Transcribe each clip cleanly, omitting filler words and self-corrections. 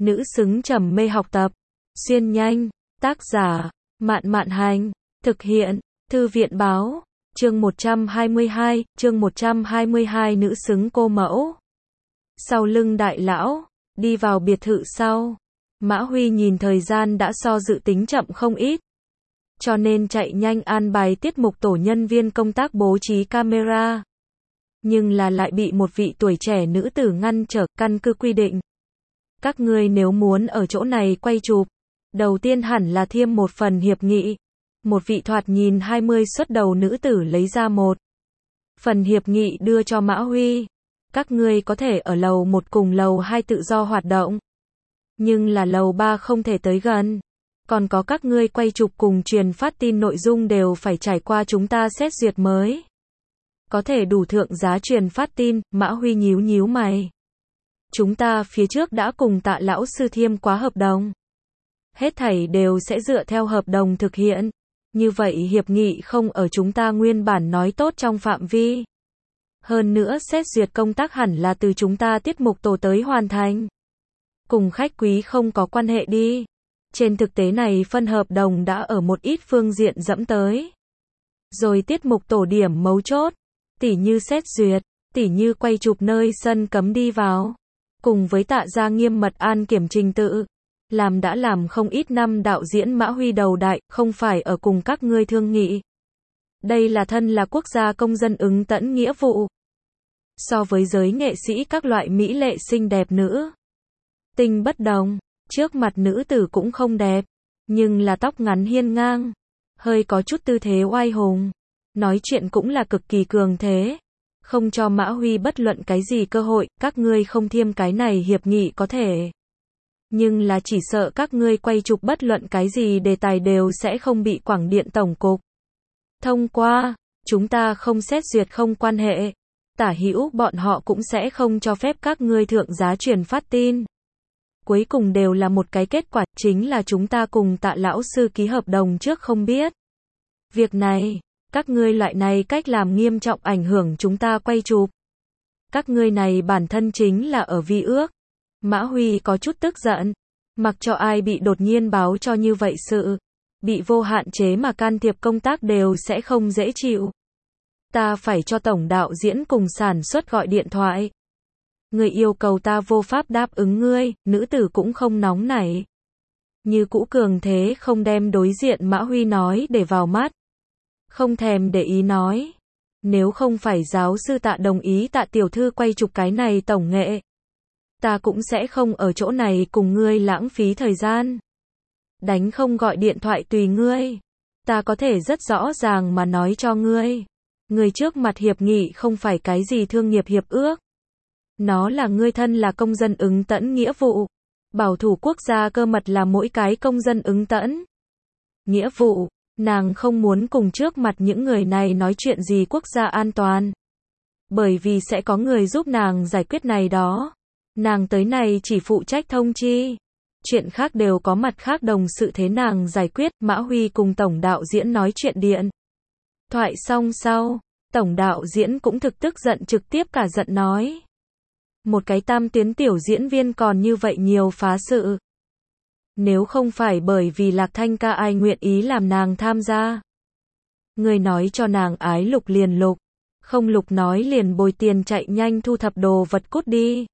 Nữ xứng trầm mê học tập. Xuyên nhanh. Tác giả, Mạn Mạn Hành. Thực hiện, Thư viện Báo. Chương 122, nữ xứng cô mẫu. Sau lưng đại lão, đi vào biệt thự sau. Mã Huy nhìn thời gian đã so dự tính chậm không ít. Cho nên chạy nhanh an bài tiết mục tổ nhân viên công tác bố trí camera. Nhưng là lại bị một vị tuổi trẻ nữ tử ngăn trở, căn cứ quy định. Các ngươi nếu muốn ở chỗ này quay chụp, đầu tiên hẳn là thiêm một phần hiệp nghị. Một vị thoạt nhìn 20 xuất đầu nữ tử lấy ra một phần hiệp nghị đưa cho Mã Huy. Các ngươi có thể ở lầu 1 cùng lầu 2 tự do hoạt động. Nhưng là lầu 3 không thể tới gần. Còn có các ngươi quay chụp cùng truyền phát tin nội dung đều phải trải qua chúng ta xét duyệt mới. Có thể đủ thượng giá truyền phát tin, Mã Huy nhíu nhíu mày. Chúng ta phía trước đã cùng Tạ lão sư thiêm quá hợp đồng. Hết thảy đều sẽ dựa theo hợp đồng thực hiện. Như vậy hiệp nghị không ở chúng ta nguyên bản nói tốt trong phạm vi. Hơn nữa xét duyệt công tác hẳn là từ chúng ta tiết mục tổ tới hoàn thành. Cùng khách quý không có quan hệ đi. Trên thực tế này phân hợp đồng đã ở một ít phương diện dẫm tới. Rồi tiết mục tổ điểm mấu chốt. Tỉ như xét duyệt, tỉ như quay chụp nơi sân cấm đi vào. Cùng với Tạ gia nghiêm mật an kiểm trình tự. Đã làm không ít năm đạo diễn Mã Huy đầu đại, không phải ở cùng các ngươi thương nghị. Đây là thân là quốc gia công dân ứng tẫn nghĩa vụ. So với giới nghệ sĩ các loại mỹ lệ xinh đẹp nữ tinh bất đồng, trước mặt nữ tử cũng không đẹp, nhưng là tóc ngắn hiên ngang, hơi có chút tư thế oai hùng, nói chuyện cũng là cực kỳ cường thế, không cho Mã Huy bất luận cái gì cơ hội, các ngươi không thiêm cái này hiệp nghị có thể. Nhưng là chỉ sợ các ngươi quay chụp bất luận cái gì đề tài đều sẽ không bị Quảng điện tổng cục thông qua, chúng ta không xét duyệt không quan hệ. Tả hữu bọn họ cũng sẽ không cho phép các ngươi thượng giá truyền phát tin. Cuối cùng đều là một cái kết quả, chính là chúng ta cùng Tạ lão sư ký hợp đồng trước không biết. Việc này, các ngươi loại này cách làm nghiêm trọng ảnh hưởng chúng ta quay chụp. Các ngươi này bản thân chính là ở vi ước. Mã Huy có chút tức giận. Mặc cho ai bị đột nhiên báo cho như vậy sự, bị vô hạn chế mà can thiệp công tác đều sẽ không dễ chịu. Ta phải cho tổng đạo diễn cùng sản xuất gọi điện thoại. Người yêu cầu ta vô pháp đáp ứng ngươi, nữ tử cũng không nóng nảy. Như cũ cường thế không đem đối diện Mã Huy nói để vào mắt. Không thèm để ý nói. Nếu không phải giáo sư Tạ đồng ý Tạ tiểu thư quay chụp cái này tổng nghệ. Ta cũng sẽ không ở chỗ này cùng ngươi lãng phí thời gian. Đánh không gọi điện thoại tùy ngươi. Ta có thể rất rõ ràng mà nói cho ngươi. Người trước mặt hiệp nghị không phải cái gì thương nghiệp hiệp ước. Nó là ngươi thân là công dân ứng tẫn nghĩa vụ. Bảo thủ quốc gia cơ mật là mỗi cái công dân ứng tẫn nghĩa vụ. Nàng không muốn cùng trước mặt những người này nói chuyện gì quốc gia an toàn. Bởi vì sẽ có người giúp nàng giải quyết này đó. Nàng tới này chỉ phụ trách thông chi. Chuyện khác đều có mặt khác đồng sự thế nàng giải quyết. Mã Huy cùng tổng đạo diễn nói chuyện điện thoại xong sau, tổng đạo diễn cũng thực tức giận trực tiếp cả giận nói. Một cái tam tuyến tiểu diễn viên còn như vậy nhiều phá sự. Nếu không phải bởi vì Lạc Thanh ca ai nguyện ý làm nàng tham gia. Người nói cho nàng ái lục liền lục. Không lục nói liền bồi tiền chạy nhanh thu thập đồ vật cút đi.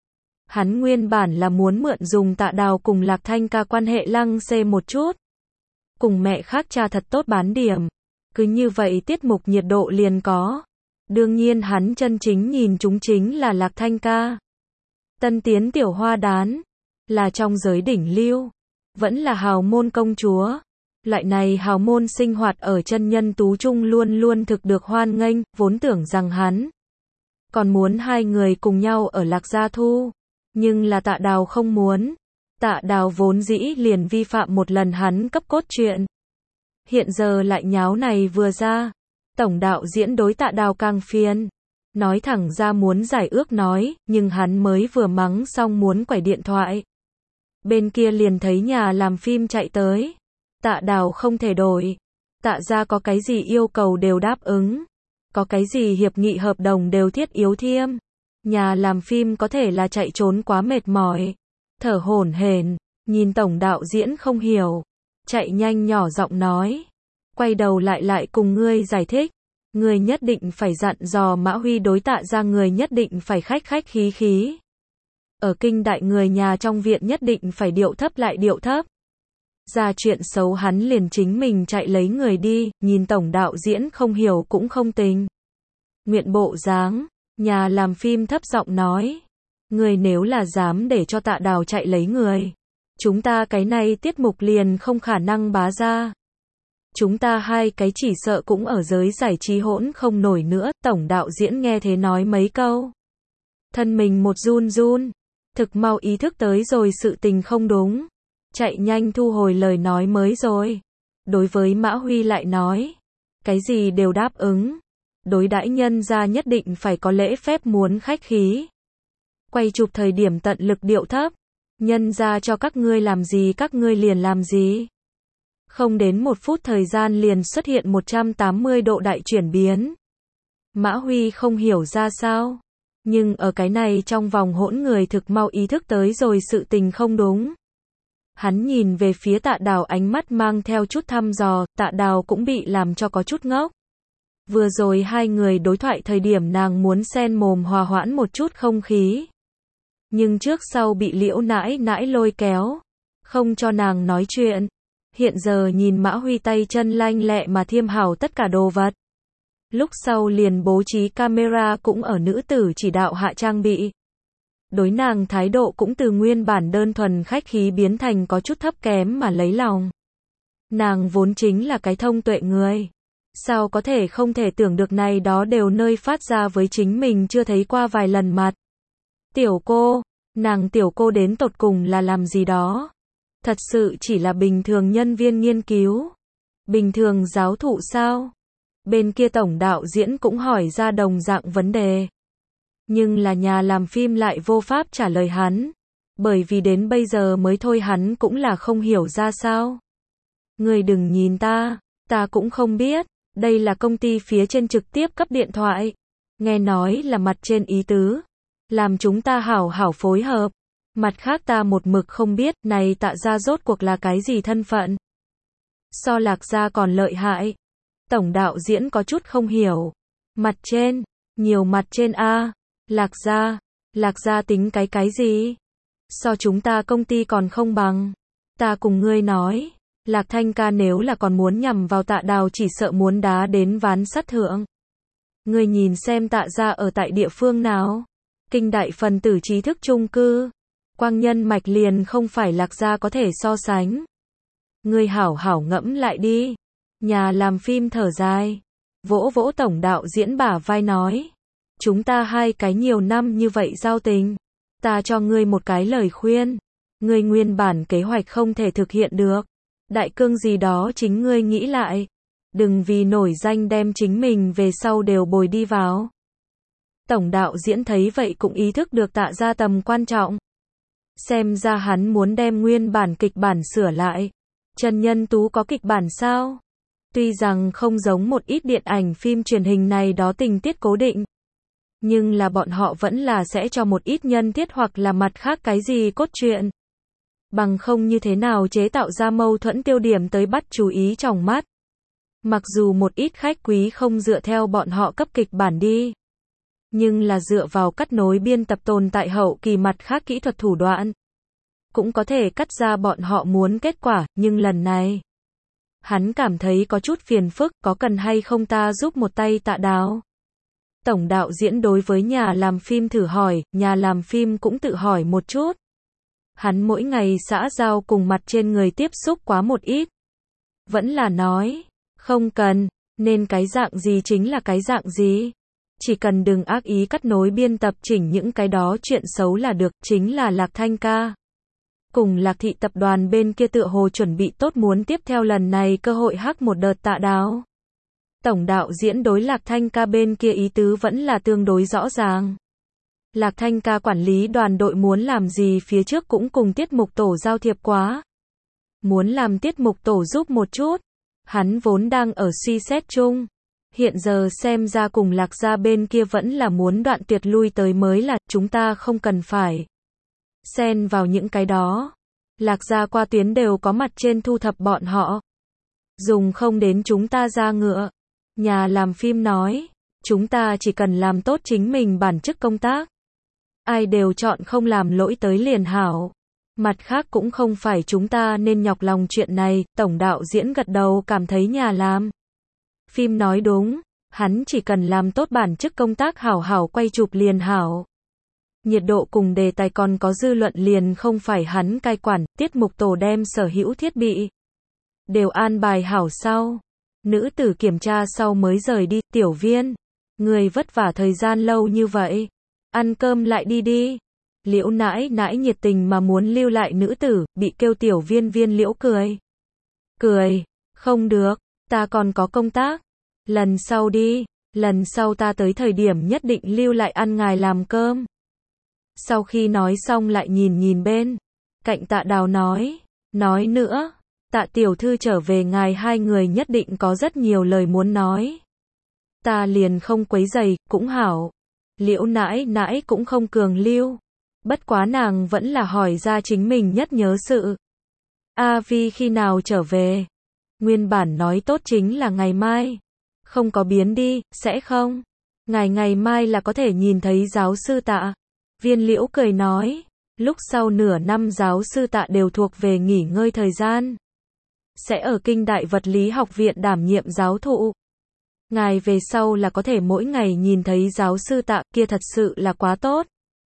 Hắn nguyên bản là muốn mượn dùng Tạ Đào cùng Lạc Thanh ca quan hệ lăng xê một chút. Cùng mẹ khác cha thật tốt bán điểm. Cứ như vậy tiết mục nhiệt độ liền có. Đương nhiên hắn chân chính nhìn chúng chính là Lạc Thanh ca. Tân tiến tiểu hoa đán. Là trong giới đỉnh lưu. Vẫn là hào môn công chúa. Loại này hào môn sinh hoạt ở chân nhân tú trung luôn luôn thực được hoan nghênh. Vốn tưởng rằng hắn còn muốn hai người cùng nhau ở Lạc Gia Thu. Nhưng là Tạ Đào không muốn. Tạ Đào vốn dĩ liền vi phạm một lần hắn cấp cốt truyện. Hiện giờ lại nháo này vừa ra. Tổng đạo diễn đối Tạ Đào càng phiền. Nói thẳng ra muốn giải ước nói, nhưng hắn mới vừa mắng xong muốn quẩy điện thoại. Bên kia liền thấy nhà làm phim chạy tới. Tạ Đào không thể đổi. Tạ gia có cái gì yêu cầu đều đáp ứng. Có cái gì hiệp nghị hợp đồng đều thiết yếu thiêm. Nhà làm phim có thể là chạy trốn quá mệt mỏi. thở hổn hển, nhìn tổng đạo diễn không hiểu, chạy nhanh nhỏ giọng nói, quay đầu lại cùng ngươi giải thích, ngươi nhất định phải dặn dò Mã Huy đối Tạ gia người nhất định phải khách khách khí khí. Ở kinh đại người nhà trong viện nhất định phải điệu thấp lại điệu thấp. Ra chuyện xấu hắn liền chính mình chạy lấy người đi, nhìn tổng đạo diễn không hiểu cũng không tình nguyện bộ dáng, nhà làm phim thấp giọng nói, người nếu là dám để cho Tạ Đào chạy lấy người, chúng ta cái này tiết mục liền không khả năng bá ra. Chúng ta hai cái chỉ sợ cũng ở giới giải trí hỗn không nổi nữa. Tổng đạo diễn nghe thế nói mấy câu, thân mình một run run, thực mau ý thức tới rồi sự tình không đúng, chạy nhanh thu hồi lời nói mới rồi. Đối với Mã Huy lại nói, cái gì đều đáp ứng, đối đãi nhân gia nhất định phải có lễ phép, muốn khách khí. Quay chụp thời điểm tận lực điệu thấp, nhân gia cho các ngươi làm gì các ngươi liền làm gì. Không đến 1 phút thời gian liền xuất hiện 180 độ đại chuyển biến. Mã Huy không hiểu ra sao, nhưng ở cái này trong vòng hỗn người thực mau ý thức tới rồi sự tình không đúng. Hắn nhìn về phía Tạ Đào, ánh mắt mang theo chút thăm dò, Tạ Đào cũng bị làm cho có chút ngốc. Vừa rồi hai người đối thoại thời điểm nàng muốn xen mồm hòa hoãn một chút không khí. Nhưng trước sau bị Liễu nãi nãi lôi kéo, không cho nàng nói chuyện. Hiện giờ nhìn Mã Huy tay chân lanh lẹ mà thiêm hảo tất cả đồ vật. Lúc sau liền bố trí camera cũng ở nữ tử chỉ đạo hạ trang bị. Đối nàng thái độ cũng từ nguyên bản đơn thuần khách khí biến thành có chút thấp kém mà lấy lòng. Nàng vốn chính là cái thông tuệ người. Sao có thể không thể tưởng được này đó đều nơi phát ra với chính mình chưa thấy qua vài lần mặt. Tiểu cô, nàng tiểu cô đến tột cùng là làm gì đó? Thật sự chỉ là bình thường nhân viên nghiên cứu? Bình thường giáo thụ sao? Bên kia tổng đạo diễn cũng hỏi ra đồng dạng vấn đề. Nhưng là nhà làm phim lại vô pháp trả lời hắn. Bởi vì đến bây giờ mới thôi hắn cũng là không hiểu ra sao. Người đừng nhìn ta cũng không biết. Đây là công ty phía trên trực tiếp cấp điện thoại. Nghe nói là mặt trên ý tứ. Làm chúng ta hảo hảo phối hợp. Mặt khác ta một mực không biết, này Tạ gia rốt cuộc là cái gì thân phận. So Lạc gia còn lợi hại. Tổng đạo diễn có chút không hiểu. Mặt trên, nhiều mặt trên a. Lạc gia tính cái gì? So chúng ta công ty còn không bằng. Ta cùng ngươi nói, Lạc Thanh ca nếu là còn muốn nhằm vào Tạ Đào chỉ sợ muốn đá đến ván sắt thượng. Ngươi nhìn xem Tạ gia ở tại địa phương nào? Kinh đại phần tử trí thức chung cư. Quang nhân mạch liền không phải Lạc gia có thể so sánh. Ngươi hảo hảo ngẫm lại đi. Nhà làm phim thở dài, vỗ vỗ tổng đạo diễn bả vai nói, chúng ta hai cái nhiều năm như vậy giao tình, ta cho ngươi một cái lời khuyên, ngươi nguyên bản kế hoạch không thể thực hiện được, đại cương gì đó chính ngươi nghĩ lại, đừng vì nổi danh đem chính mình về sau đều bồi đi vào. Tổng đạo diễn thấy vậy cũng ý thức được Tạ gia tầm quan trọng. Xem ra hắn muốn đem nguyên bản kịch bản sửa lại. Trần Nhân Tú có kịch bản sao? Tuy rằng không giống một ít điện ảnh phim truyền hình này đó tình tiết cố định, nhưng là bọn họ vẫn là sẽ cho một ít nhân tiết hoặc là mặt khác cái gì cốt truyện. Bằng không như thế nào chế tạo ra mâu thuẫn tiêu điểm tới bắt chú ý trong mắt. Mặc dù một ít khách quý không dựa theo bọn họ cấp kịch bản đi, nhưng là dựa vào cắt nối biên tập tồn tại hậu kỳ mặt khác kỹ thuật thủ đoạn, cũng có thể cắt ra bọn họ muốn kết quả, nhưng lần này hắn cảm thấy có chút phiền phức, có cần hay không ta giúp một tay Tạ Đào? Tổng đạo diễn đối với nhà làm phim thử hỏi, nhà làm phim cũng tự hỏi một chút. Hắn mỗi ngày xã giao cùng mặt trên người tiếp xúc quá một ít. Vẫn là nói, không cần, nên cái dạng gì chính là cái dạng gì. Chỉ cần đừng ác ý cắt nối biên tập chỉnh những cái đó chuyện xấu là được, chính là Lạc Thanh ca. Cùng Lạc thị tập đoàn bên kia tựa hồ chuẩn bị tốt muốn tiếp theo lần này cơ hội hắc một đợt Tạ Đào. Tổng đạo diễn đối Lạc Thanh ca bên kia ý tứ vẫn là tương đối rõ ràng. Lạc Thanh ca quản lý đoàn đội muốn làm gì phía trước cũng cùng tiết mục tổ giao thiệp quá. Muốn làm tiết mục tổ giúp một chút. Hắn vốn đang ở suy xét chung. Hiện giờ xem ra cùng Lạc gia bên kia vẫn là muốn đoạn tuyệt lui tới mới là, chúng ta không cần phải xen vào những cái đó. Lạc gia qua tuyến đều có mặt trên thu thập bọn họ. Dùng không đến chúng ta ra ngựa. Nhà làm phim nói, chúng ta chỉ cần làm tốt chính mình bản chức công tác. Ai đều chọn không làm lỗi tới liền hảo. Mặt khác cũng không phải chúng ta nên nhọc lòng chuyện này, tổng đạo diễn gật đầu cảm thấy nhà làm phim nói đúng, hắn chỉ cần làm tốt bản chức công tác hảo hảo quay chụp liền hảo. Nhiệt độ cùng đề tài còn có dư luận liền không phải hắn cai quản, tiết mục tổ đem sở hữu thiết bị đều an bài hảo sau. Nữ tử kiểm tra sau mới rời đi, tiểu viên, người vất vả thời gian lâu như vậy, ăn cơm lại đi đi. Liễu nãi nãi nhiệt tình mà muốn lưu lại nữ tử, bị kêu tiểu viên viên liễu cười. Cười, không được, ta còn có công tác. Lần sau đi, lần sau ta tới thời điểm nhất định lưu lại ăn ngài làm cơm. Sau khi nói xong lại nhìn nhìn bên cạnh Tạ Đào nói nữa, Tạ tiểu thư trở về ngài hai người nhất định có rất nhiều lời muốn nói. Ta liền không quấy rầy, cũng hảo. Liễu nãi nãi cũng không cường lưu. Bất quá nàng vẫn là hỏi ra chính mình nhất nhớ sự. A Vi khi nào trở về? Nguyên bản nói tốt chính là ngày mai. Không có biến đi, sẽ không? Ngày mai là có thể nhìn thấy giáo sư Tạ. Viên Liễu cười nói, lúc sau nửa năm giáo sư Tạ đều thuộc về nghỉ ngơi thời gian. Sẽ ở Kinh Đại Vật lý học viện đảm nhiệm giáo thụ. Ngài về sau là có thể mỗi ngày nhìn thấy giáo sư Tạ, kia thật sự là quá tốt.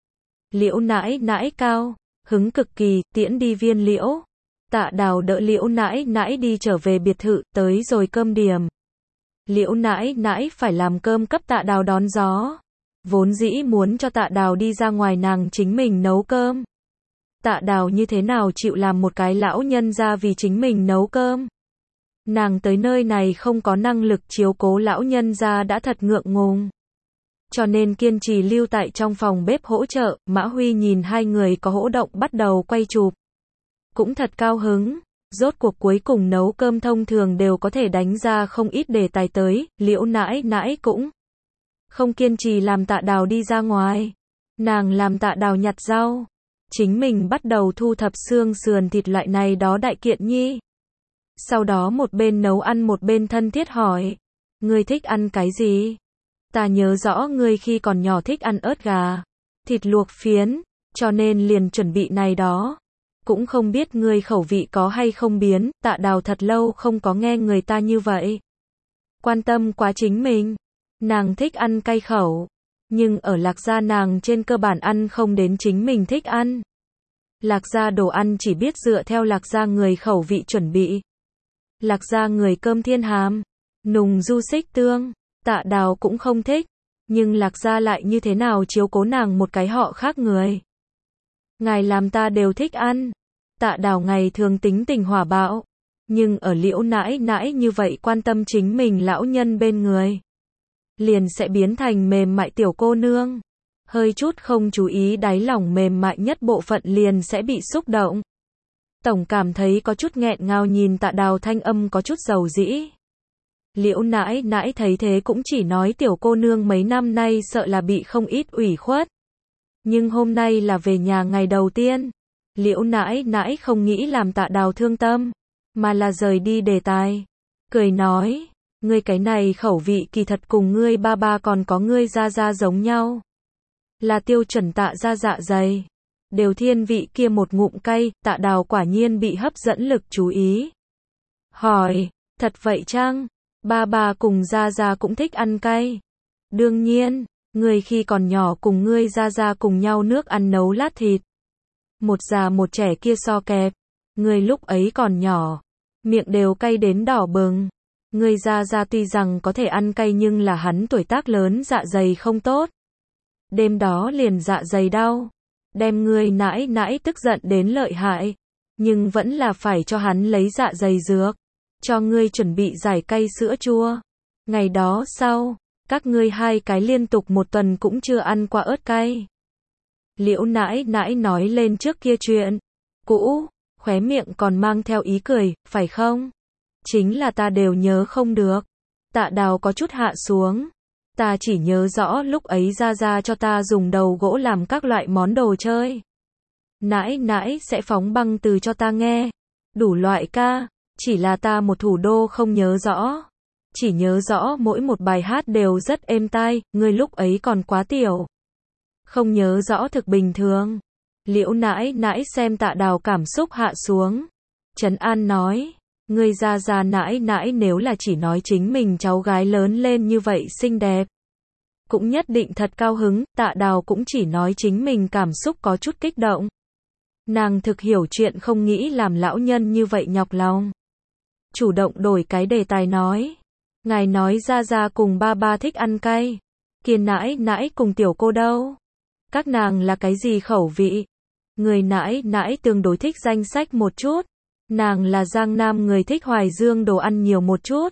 Liễu nãi nãi cao hứng cực kỳ, tiễn đi Viên Liễu. Tạ Đào đỡ Liễu nãi nãi đi trở về biệt thự, tới rồi cơm điểm. Liễu nãi nãi phải làm cơm cấp Tạ Đào đón gió. Vốn dĩ muốn cho Tạ Đào đi ra ngoài nàng chính mình nấu cơm. Tạ Đào như thế nào chịu làm một cái lão nhân ra vì chính mình nấu cơm. Nàng tới nơi này không có năng lực chiếu cố lão nhân ra đã thật ngượng ngùng. Cho nên kiên trì lưu tại trong phòng bếp hỗ trợ. Mã Huy nhìn hai người có hỗ động bắt đầu quay chụp. Cũng thật cao hứng. Rốt cuộc cuối cùng nấu cơm thông thường đều có thể đánh ra không ít đề tài tới. Liễu nãi nãi cũng không kiên trì làm Tạ Đào đi ra ngoài. Nàng làm Tạ Đào nhặt rau. Chính mình bắt đầu thu thập xương sườn thịt loại này đó đại kiện nhi. Sau đó một bên nấu ăn một bên thân thiết hỏi. Ngươi thích ăn cái gì? Ta nhớ rõ ngươi khi còn nhỏ thích ăn ớt gà, thịt luộc phiến, cho nên liền chuẩn bị này đó. Cũng không biết ngươi khẩu vị có hay không biến, Tạ Đào thật lâu không có nghe người ta như vậy. Quan tâm quá chính mình. Nàng thích ăn cay khẩu. Nhưng ở Lạc gia nàng trên cơ bản ăn không đến chính mình thích ăn. Lạc gia đồ ăn chỉ biết dựa theo Lạc gia người khẩu vị chuẩn bị. Lạc gia người cơm thiên hàm, nùng du xích tương, Tạ Đào cũng không thích. Nhưng Lạc gia lại như thế nào chiếu cố nàng một cái họ khác người. Ngài làm ta đều thích ăn. Tạ Đào ngày thường tính tình hỏa bạo. Nhưng ở Liễu nãi nãi như vậy quan tâm chính mình lão nhân bên người. Liền sẽ biến thành mềm mại tiểu cô nương. Hơi chút không chú ý đáy lòng mềm mại nhất bộ phận liền sẽ bị xúc động. Tổng cảm thấy có chút nghẹn ngào nhìn Tạ Đào thanh âm có chút dầu dĩ. Liễu nãi nãi thấy thế cũng chỉ nói tiểu cô nương mấy năm nay sợ là bị không ít ủy khuất. Nhưng hôm nay là về nhà ngày đầu tiên. Liễu nãi nãi không nghĩ làm Tạ Đào thương tâm, mà là rời đi đề tài. Cười nói, ngươi cái này khẩu vị kỳ thật cùng ngươi ba ba còn có ngươi gia gia giống nhau. Là tiêu chuẩn Tạ gia dạ dày. Đều thiên vị kia một ngụm cay, Tạ Đào quả nhiên bị hấp dẫn lực chú ý. Hỏi, thật vậy chăng? Ba ba cùng gia gia cũng thích ăn cay. Đương nhiên, ngươi khi còn nhỏ cùng ngươi gia gia cùng nhau nước ăn nấu lát thịt. Một già một trẻ kia so kẹp. Ngươi lúc ấy còn nhỏ, miệng đều cay đến đỏ bừng. Ngươi gia gia tuy rằng có thể ăn cay nhưng là hắn tuổi tác lớn dạ dày không tốt. Đêm đó liền dạ dày đau. Đem ngươi nãi nãi tức giận đến lợi hại. Nhưng vẫn là phải cho hắn lấy dạ dày dược. Cho ngươi chuẩn bị giải cay sữa chua. Ngày đó sau, các ngươi hai cái liên tục một tuần cũng chưa ăn qua ớt cay. Liễu nãi nãi nói lên trước kia chuyện cũ, khóe miệng còn mang theo ý cười, phải không? Chính là ta đều nhớ không được. Tạ Đào có chút hạ xuống. Ta chỉ nhớ rõ lúc ấy gia gia cho ta dùng đầu gỗ làm các loại món đồ chơi. nãi nãi sẽ phóng băng từ cho ta nghe. Đủ loại ca, chỉ là ta một thủ đô không nhớ rõ. Chỉ nhớ rõ mỗi một bài hát đều rất êm tai, ngươi lúc ấy còn quá tiểu. Không nhớ rõ thực bình thường. Liễu nãi nãi xem Tạ Đào cảm xúc hạ xuống. Trấn an nói, ngươi ra nãi nãi nếu là chỉ nói chính mình cháu gái lớn lên như vậy xinh đẹp. Cũng nhất định thật cao hứng, Tạ Đào cũng chỉ nói chính mình cảm xúc có chút kích động. Nàng thực hiểu chuyện không nghĩ làm lão nhân như vậy nhọc lòng. Chủ động đổi cái đề tài nói. Ngài nói ra cùng ba thích ăn cay. Kiên nãi nãi cùng tiểu cô đâu? Các nàng là cái gì khẩu vị? Người nãi nãi tương đối thích danh sách một chút. Nàng là Giang Nam người thích Hoài Dương đồ ăn nhiều một chút.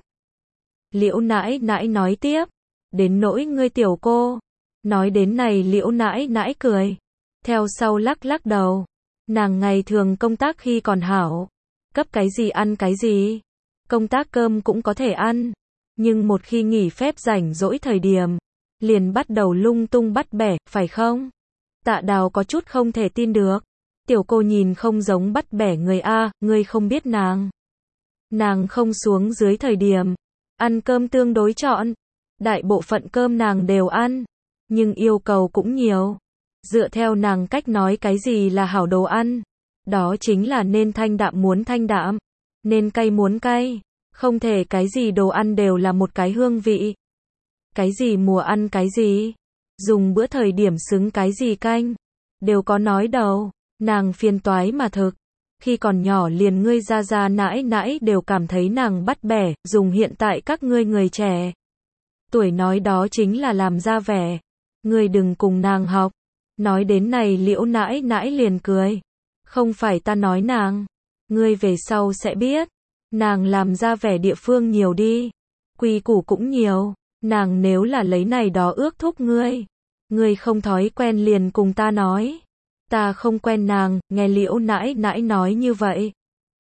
Liễu nãi nãi nói tiếp. Đến nỗi ngươi tiểu cô. Nói đến này Liễu nãi nãi cười. Theo sau lắc đầu. Nàng ngày thường công tác khi còn hảo. Cấp cái gì ăn cái gì. Công tác cơm cũng có thể ăn. Nhưng một khi nghỉ phép rảnh rỗi thời điểm. Liền bắt đầu lung tung bắt bẻ, phải không? Tạ Đào có chút không thể tin được. Tiểu cô nhìn không giống bắt bẻ người A, ngươi không biết nàng. Nàng không xuống dưới thời điểm. Ăn cơm tương đối chọn. Đại bộ phận cơm nàng đều ăn. Nhưng yêu cầu cũng nhiều. Dựa theo nàng cách nói cái gì là hảo đồ ăn. Đó chính là nên thanh đạm muốn thanh đạm. Nên cay muốn cay. Không thể cái gì đồ ăn đều là một cái hương vị. Cái gì mùa ăn cái gì. Dùng bữa thời điểm xứng cái gì canh. Đều có nói đầu. Nàng phiền toái mà thực. Khi còn nhỏ liền ngươi ra nãi nãi đều cảm thấy nàng bắt bẻ. Dùng hiện tại các ngươi người trẻ. Tuổi nói đó chính là làm ra vẻ. Ngươi đừng cùng nàng học. Nói đến này Liễu nãi nãi liền cười. Không phải ta nói nàng. Ngươi về sau sẽ biết. Nàng làm ra vẻ địa phương nhiều đi. Quy củ cũng nhiều. Nàng nếu là lấy này đó ước thúc ngươi. Ngươi không thói quen liền cùng ta nói. Ta không quen nàng, nghe Liễu nãi nãi nói như vậy.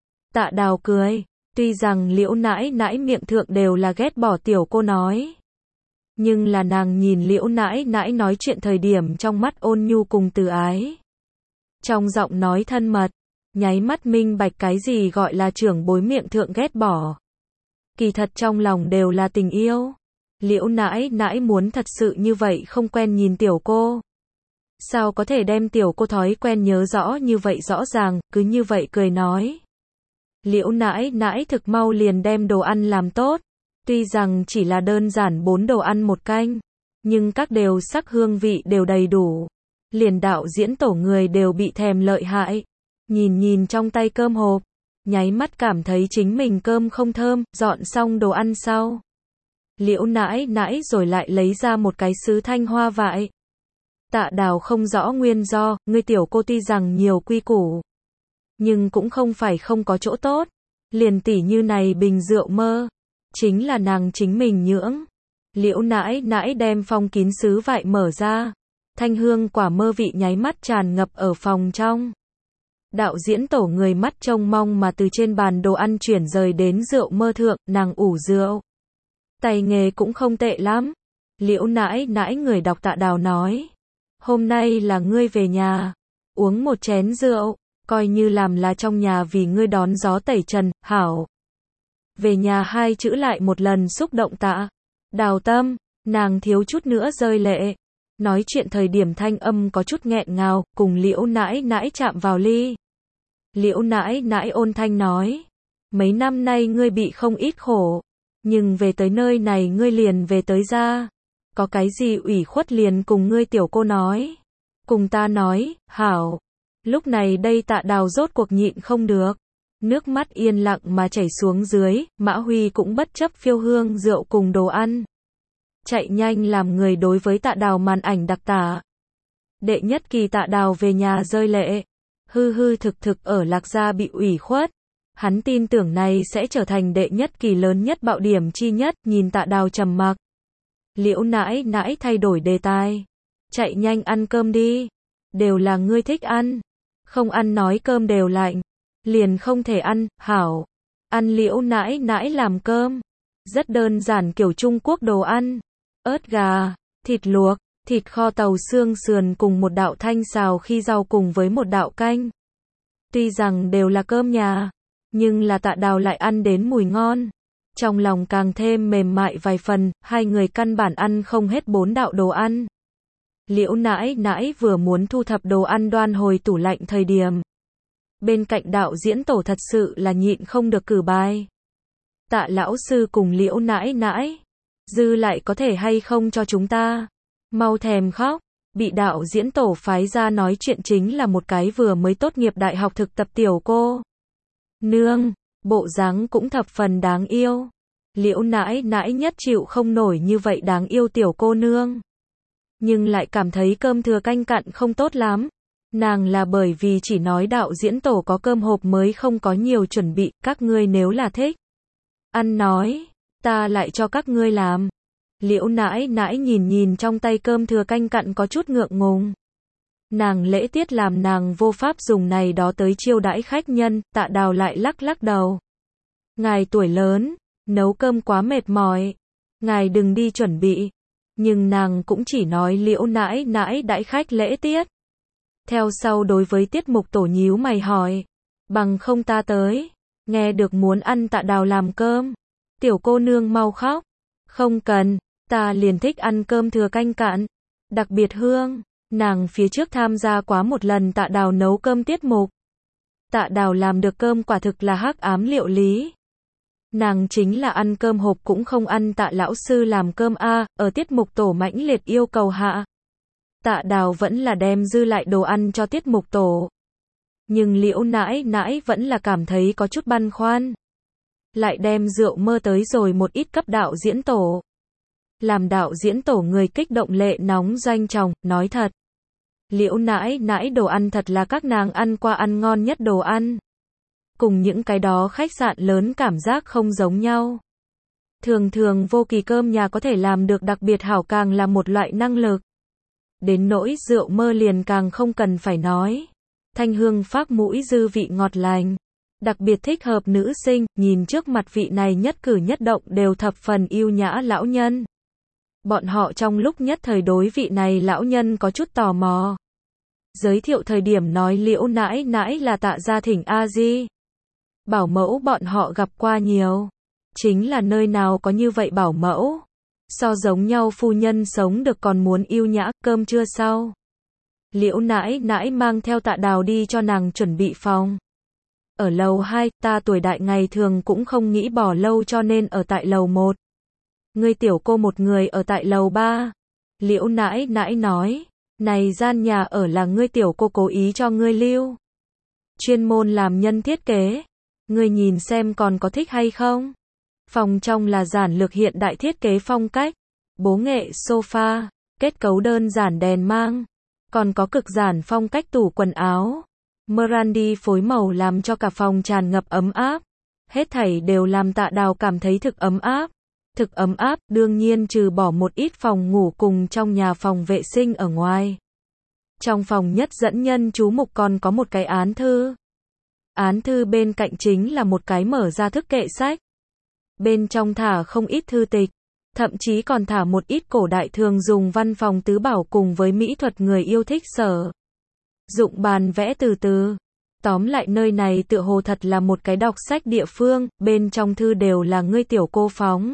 Tạ Đào cười. Tuy rằng Liễu nãi nãi miệng thượng đều là ghét bỏ tiểu cô nói. Nhưng là nàng nhìn Liễu nãi nãi nói chuyện thời điểm trong mắt ôn nhu cùng từ ái. Trong giọng nói thân mật. Nháy mắt minh bạch cái gì gọi là trưởng bối miệng thượng ghét bỏ. Kỳ thật trong lòng đều là tình yêu. Liễu nãi nãi muốn thật sự như vậy không quen nhìn tiểu cô. Sao có thể đem tiểu cô thói quen nhớ rõ như vậy rõ ràng, cứ như vậy cười nói. Liễu nãi nãi thực mau liền đem đồ ăn làm tốt. Tuy rằng chỉ là đơn giản 4 đồ ăn một canh. Nhưng các đều sắc hương vị đều đầy đủ. Liền đạo diễn tổ người đều bị thèm lợi hại. Nhìn trong tay cơm hộp. Nháy mắt cảm thấy chính mình cơm không thơm, dọn xong đồ ăn sau. Liễu nãi nãi rồi lại lấy ra một cái sứ thanh hoa vại. Tạ Đào không rõ nguyên do, ngươi tiểu cô tuy rằng nhiều quy củ. Nhưng cũng không phải không có chỗ tốt. Liền tỉ như này bình rượu mơ. Chính là nàng chính mình nhưỡng. Liễu nãi nãi đem phong kín sứ vại mở ra. Thanh hương quả mơ vị nháy mắt tràn ngập ở phòng trong. Đạo diễn tổ người mắt trông mong mà từ trên bàn đồ ăn chuyển rời đến rượu mơ thượng, nàng ủ rượu. Tay nghề cũng không tệ lắm. Liễu nãi nãi người đọc Tạ Đào nói. Hôm nay là ngươi về nhà. Uống một chén rượu. Coi như làm là trong nhà vì ngươi đón gió tẩy trần, hảo. Về nhà hai chữ lại một lần xúc động Tạ Đào tâm. Nàng thiếu chút nữa rơi lệ. Nói chuyện thời điểm thanh âm có chút nghẹn ngào, cùng Liễu nãi nãi chạm vào ly. Liễu nãi nãi ôn thanh nói. Mấy năm nay ngươi bị không ít khổ. Nhưng về tới nơi này ngươi liền về tới ra. Có cái gì ủy khuất liền cùng ngươi tiểu cô nói. Cùng ta nói, hảo. Lúc này đây Tạ Đào rốt cuộc nhịn không được. Nước mắt yên lặng mà chảy xuống dưới, Mã Huy cũng bất chấp phiêu hương rượu cùng đồ ăn. Chạy nhanh làm người đối với Tạ Đào màn ảnh đặc tả. Đệ nhất kỳ Tạ Đào về nhà rơi lệ. Hư thực ở Lạc Gia bị ủy khuất. Hắn tin tưởng này sẽ trở thành đệ nhất kỳ lớn nhất bạo điểm chi nhất, nhìn Tạ Đào trầm mặc. Liễu nãi nãi thay đổi đề tài. Chạy nhanh ăn cơm đi. Đều là ngươi thích ăn. Không ăn nói cơm đều lạnh. Liền không thể ăn, hảo. Ăn Liễu nãi nãi làm cơm. Rất đơn giản kiểu Trung Quốc đồ ăn. Ớt gà, thịt luộc, thịt kho tàu xương sườn cùng một đạo thanh xào khi rau cùng với một đạo canh. Tuy rằng đều là cơm nhà, nhưng là Tạ Đào lại ăn đến mùi ngon. Trong lòng càng thêm mềm mại vài phần, hai người căn bản ăn không hết 4 đạo đồ ăn. Liễu nãi nãi vừa muốn thu thập đồ ăn đoan hồi tủ lạnh thời điểm. Bên cạnh đạo diễn tổ thật sự là nhịn không được cử bài. Tạ lão sư cùng Liễu nãi nãi, dư lại có thể hay không cho chúng ta? Mau thèm khóc, bị đạo diễn tổ phái ra nói chuyện chính là một cái vừa mới tốt nghiệp đại học thực tập tiểu cô nương, bộ dáng cũng thập phần đáng yêu. Liễu nãi nãi nhất chịu không nổi như vậy đáng yêu tiểu cô nương. Nhưng lại cảm thấy cơm thừa canh cặn không tốt lắm. Nàng là bởi vì chỉ nói đạo diễn tổ có cơm hộp mới không có nhiều chuẩn bị, các ngươi nếu là thích ăn nói, ta lại cho các ngươi làm. Liễu nãi nãi nhìn nhìn trong tay cơm thừa canh cặn có chút ngượng ngùng. Nàng lễ tiết làm nàng vô pháp dùng này đó tới chiêu đãi khách nhân, Tạ Đào lại lắc lắc đầu. Ngài tuổi lớn, nấu cơm quá mệt mỏi, ngài đừng đi chuẩn bị. Nhưng nàng cũng chỉ nói Liễu nãi nãi đãi khách lễ tiết. Theo sau đối với tiết mục tổ nhíu mày hỏi, bằng không ta tới. Nghe được muốn ăn Tạ Đào làm cơm, tiểu cô nương mau khóc. Không cần, ta liền thích ăn cơm thừa canh cặn, đặc biệt hương. Nàng phía trước tham gia quá một lần Tạ Đào nấu cơm tiết mục. Tạ Đào làm được cơm quả thực là hắc ám liệu lý. Nàng chính là ăn cơm hộp cũng không ăn Tạ lão sư làm cơm a, ở tiết mục tổ mãnh liệt yêu cầu hạ. Tạ Đào vẫn là đem dư lại đồ ăn cho tiết mục tổ. Nhưng Liễu nãi nãi vẫn là cảm thấy có chút băn khoăn. Lại đem rượu mơ tới rồi một ít cấp đạo diễn tổ. Làm đạo diễn tổ người kích động lệ nóng doanh trọng, nói thật. Liễu nãi nãi đồ ăn thật là các nàng ăn qua ăn ngon nhất đồ ăn. Cùng những cái đó khách sạn lớn cảm giác không giống nhau. Thường thường vô kỳ cơm nhà có thể làm được đặc biệt hảo càng là một loại năng lực. Đến nỗi rượu mơ liền càng không cần phải nói. Thanh hương phác mũi dư vị ngọt lành. Đặc biệt thích hợp nữ sinh, nhìn trước mặt vị này nhất cử nhất động đều thập phần yêu nhã lão nhân. Bọn họ trong lúc nhất thời đối vị này lão nhân có chút tò mò. Giới thiệu thời điểm nói Liễu nãi nãi là Tạ gia thỉnh A-di. Bảo mẫu bọn họ gặp qua nhiều. Chính là nơi nào có như vậy bảo mẫu. So giống nhau phu nhân sống được còn muốn yêu nhã, cơm trưa sau. Liễu nãi nãi mang theo Tạ Đào đi cho nàng chuẩn bị phòng. Ở lầu 2, ta tuổi đại ngày thường cũng không nghĩ bỏ lâu cho nên ở tại lầu 1. Ngươi tiểu cô một người ở tại lầu 3. Liễu nãi nãi nói, này gian nhà ở là ngươi tiểu cô cố ý cho ngươi lưu. Chuyên môn làm nhân thiết kế. Ngươi nhìn xem còn có thích hay không? Phòng trong là giản lược hiện đại thiết kế phong cách. Bố nghệ sofa, kết cấu đơn giản đèn mang. Còn có cực giản phong cách tủ quần áo. Merandi phối màu làm cho cả phòng tràn ngập ấm áp. Hết thảy đều làm Tạ Đào cảm thấy thực ấm áp. Thực ấm áp, đương nhiên trừ bỏ một ít phòng ngủ cùng trong nhà phòng vệ sinh ở ngoài. Trong phòng nhất dẫn nhân chú mục còn có một cái án thư. Án thư bên cạnh chính là một cái mở ra thức kệ sách. Bên trong thả không ít thư tịch, thậm chí còn thả một ít cổ đại thường dùng văn phòng tứ bảo cùng với mỹ thuật người yêu thích sở. Dụng bàn vẽ từ từ. Tóm lại nơi này tựa hồ thật là một cái đọc sách địa phương, bên trong thư đều là ngươi tiểu cô phóng.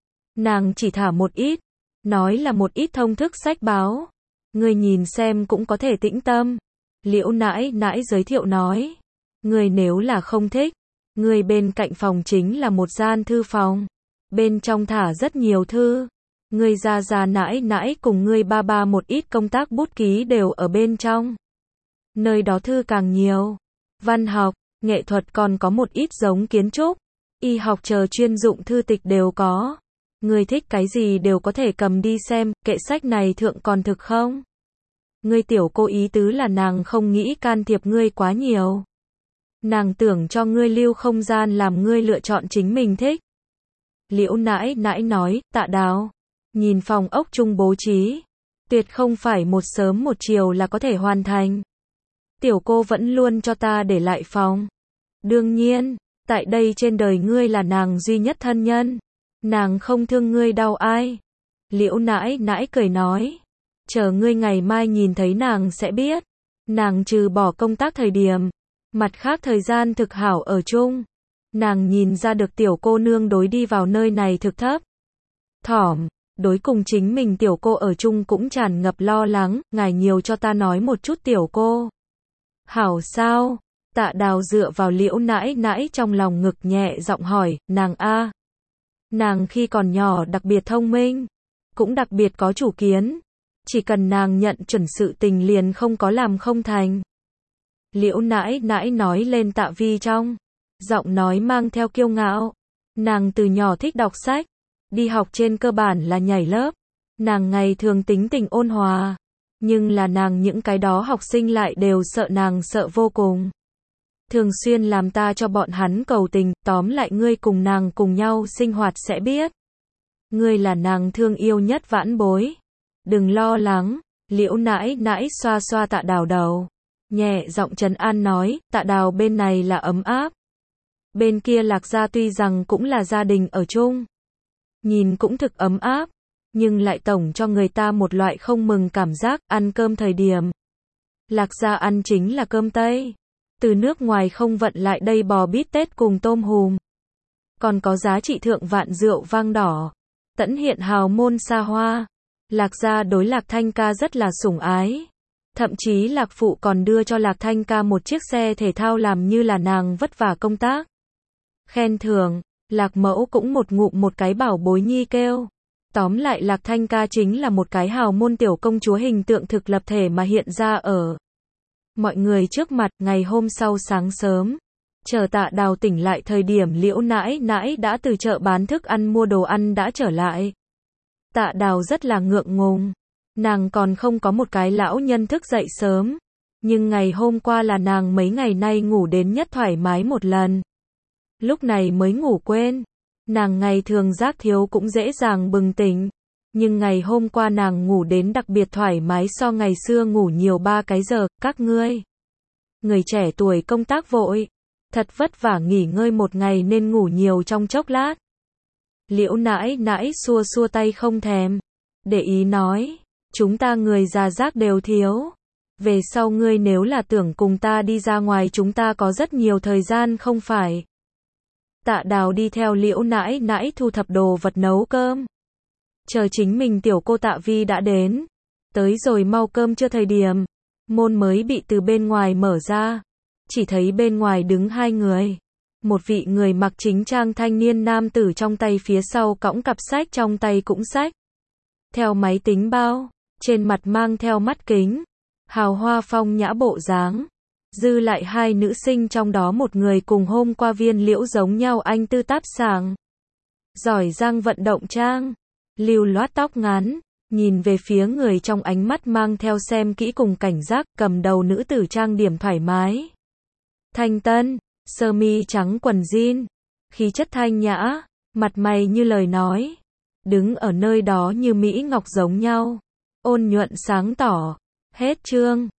Nàng chỉ thả một ít, nói là một ít thông thức sách báo. Ngươi nhìn xem cũng có thể tĩnh tâm. Liễu nãi nãi giới thiệu nói. Ngươi nếu là không thích, ngươi bên cạnh phòng chính là một gian thư phòng. Bên trong thả rất nhiều thư. Ngươi già nãi nãi cùng ngươi ba một ít công tác bút ký đều ở bên trong. Nơi đó thư càng nhiều. Văn học, nghệ thuật còn có một ít giống kiến trúc. Y học chờ chuyên dụng thư tịch đều có. Ngươi thích cái gì đều có thể cầm đi xem, kệ sách này thượng còn thực không? Ngươi tiểu cô ý tứ là nàng không nghĩ can thiệp ngươi quá nhiều. Nàng tưởng cho ngươi lưu không gian làm ngươi lựa chọn chính mình thích. Liễu nãi nãi nói, Tạ Đào. Nhìn phòng ốc chung bố trí. Tuyệt không phải một sớm một chiều là có thể hoàn thành. Tiểu cô vẫn luôn cho ta để lại phòng. Đương nhiên, tại đây trên đời ngươi là nàng duy nhất thân nhân. Nàng không thương ngươi đau ai. Liễu nãi nãi cười nói. chờ ngươi ngày mai nhìn thấy nàng sẽ biết. Nàng trừ bỏ công tác thời điểm, mặt khác thời gian thực hảo ở chung. Nàng nhìn ra được tiểu cô nương đối đi vào nơi này thực thấp thỏm, đối cùng chính mình tiểu cô ở chung cũng tràn ngập lo lắng, ngài nhiều cho ta nói một chút tiểu cô. Hảo sao? Tạ Đào dựa vào Liễu nãi nãi trong lòng ngực nhẹ giọng hỏi, nàng a. Nàng khi còn nhỏ đặc biệt thông minh, cũng đặc biệt có chủ kiến, chỉ cần nàng nhận chuẩn sự tình liền không có làm không thành. Liễu nãi nãi nói lên Tạ Vi trong giọng nói mang theo kiêu ngạo. Nàng từ nhỏ thích đọc sách, đi học trên cơ bản là nhảy lớp. Nàng ngày thường tính tình ôn hòa, nhưng là nàng những cái đó học sinh lại đều sợ nàng sợ vô cùng. Thường xuyên làm ta cho bọn hắn cầu tình, tóm lại ngươi cùng nàng cùng nhau sinh hoạt sẽ biết. Ngươi là nàng thương yêu nhất vãn bối. Đừng lo lắng, Liễu nãi nãi xoa xoa Tạ Đào đầu. Nhẹ giọng trấn an nói, Tạ Đào bên này là ấm áp. Bên kia Lạc gia tuy rằng cũng là gia đình ở chung, nhìn cũng thực ấm áp, nhưng lại tổng cho người ta một loại không mừng cảm giác. Ăn cơm thời điểm, Lạc gia ăn chính là cơm Tây, từ nước ngoài không vận lại đây bò bít tết cùng tôm hùm, còn có giá trị thượng vạn rượu vang đỏ, tẫn hiện hào môn xa hoa. Lạc gia đối Lạc Thanh ca rất là sủng ái, thậm chí Lạc phụ còn đưa cho Lạc Thanh ca một chiếc xe thể thao làm như là nàng vất vả công tác. Khen thưởng, Lạc mẫu cũng một ngụm một cái bảo bối nhi kêu. Tóm lại Lạc Thanh ca chính là một cái hào môn tiểu công chúa hình tượng thực lập thể mà hiện ra ở mọi người trước mặt. Ngày hôm sau sáng sớm, chờ Tạ Đào tỉnh lại thời điểm Liễu nãi nãi đã từ chợ bán thức ăn mua đồ ăn đã trở lại. Tạ Đào rất là ngượng ngùng, nàng còn không có một cái lão nhân thức dậy sớm, nhưng ngày hôm qua là nàng mấy ngày nay ngủ đến nhất thoải mái một lần. Lúc này mới ngủ quên, nàng ngày thường giác thiếu cũng dễ dàng bừng tỉnh, nhưng ngày hôm qua nàng ngủ đến đặc biệt thoải mái so ngày xưa ngủ nhiều 3 cái giờ. Các ngươi, người trẻ tuổi công tác vội, thật vất vả nghỉ ngơi một ngày nên ngủ nhiều trong chốc lát. Liễu nãi nãi xua xua tay không thèm để ý nói, chúng ta người già giác đều thiếu. Về sau ngươi nếu là tưởng cùng ta đi ra ngoài chúng ta có rất nhiều thời gian không phải. Tạ Đào đi theo Liễu nãi nãi thu thập đồ vật nấu cơm. Chờ chính mình tiểu cô Tạ Vi đã đến. Tới rồi mau cơm trưa thời điểm, môn mới bị từ bên ngoài mở ra. Chỉ thấy bên ngoài đứng 2 người. Một vị người mặc chính trang thanh niên nam tử trong tay phía sau cõng cặp sách trong tay cũng xách theo máy tính bao, trên mặt mang theo mắt kính, hào hoa phong nhã bộ dáng. Dư lại 2 nữ sinh trong đó một người cùng hôm qua Viên Liễu giống nhau anh tư táp sảng, giỏi giang vận động trang, lưu loát tóc ngắn, nhìn về phía người trong ánh mắt mang theo xem kỹ cùng cảnh giác. Cầm đầu nữ tử trang điểm thoải mái, thanh tân, sơ mi trắng quần jean, khí chất thanh nhã, mặt mày như lời nói, đứng ở nơi đó như mỹ ngọc giống nhau, ôn nhuận sáng tỏ. Hết chương.